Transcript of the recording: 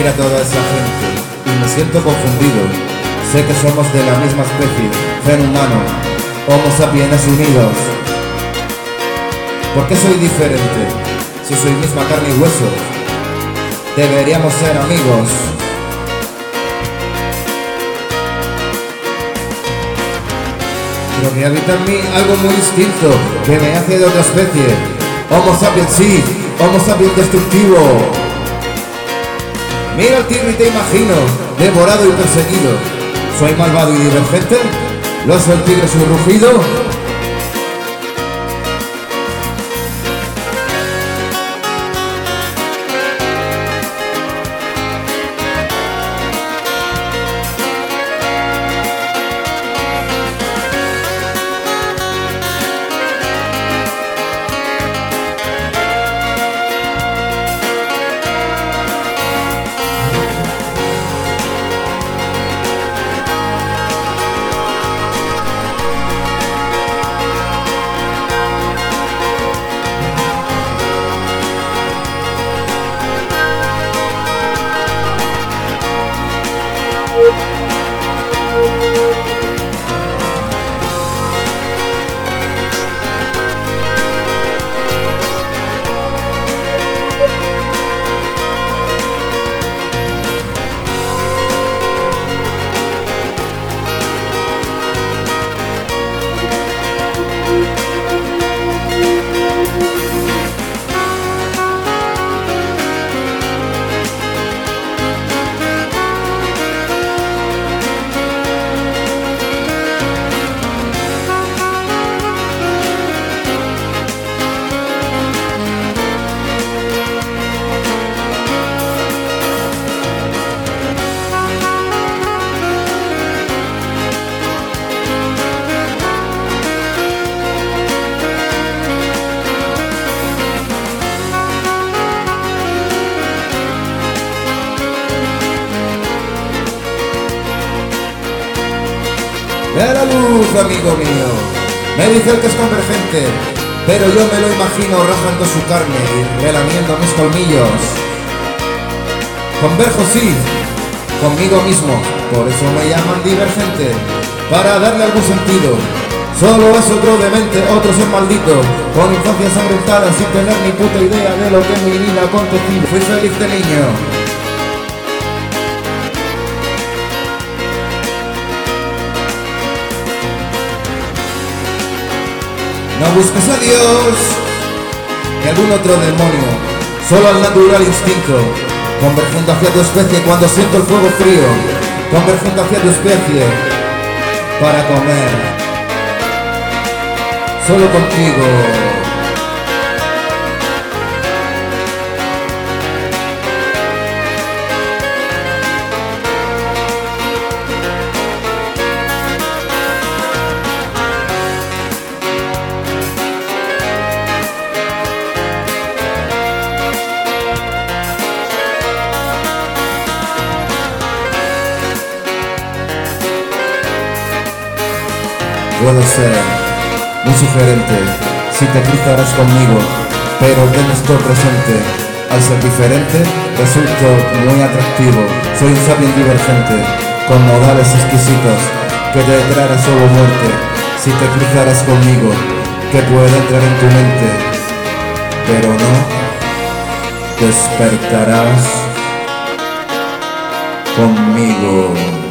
Mira toda esa gente y me siento confundido. Sé que somos de la misma especie, gen humano, Homo sapiens unidos. ¿Por qué soy diferente? Si soy misma carne y hueso, deberíamos ser amigos. Pero que habita en mí algo muy distinto, que me hace de otra especie. Homo sapiens sí, Homo sapiens destructivo. Mira al tigre y te imagino, devorado y perseguido. ¿Soy malvado y divergente? ¿Lo hace el tigre su rugido? Ve la luz, amigo mío. Me dice el que es convergente, pero yo me lo imagino rajando su carne y relamiendo mis colmillos. Converjo sí, conmigo mismo, por eso me llaman divergente, para darle algún sentido. Solo es otro demente, otro ser maldito, con infancia ensangrentada, sin tener ni puta idea de lo que en mi vida ha acontecido. Fui feliz de niño. No busques a Dios ni algún otro demonio, solo al natural instinto, convergiendo hacia tu especie cuando siento el fuego frío, convergiendo hacia tu especie para comer, solo contigo. Puedo ser muy sugerente si te cruzarás conmigo, pero ten esto presente. Al ser diferente, resulto muy atractivo. Soy un sapiens divergente, con modales exquisitos, que te traerá solo muerte. Si te cruzarás conmigo, que puede entrar en tu mente, pero no despertarás conmigo.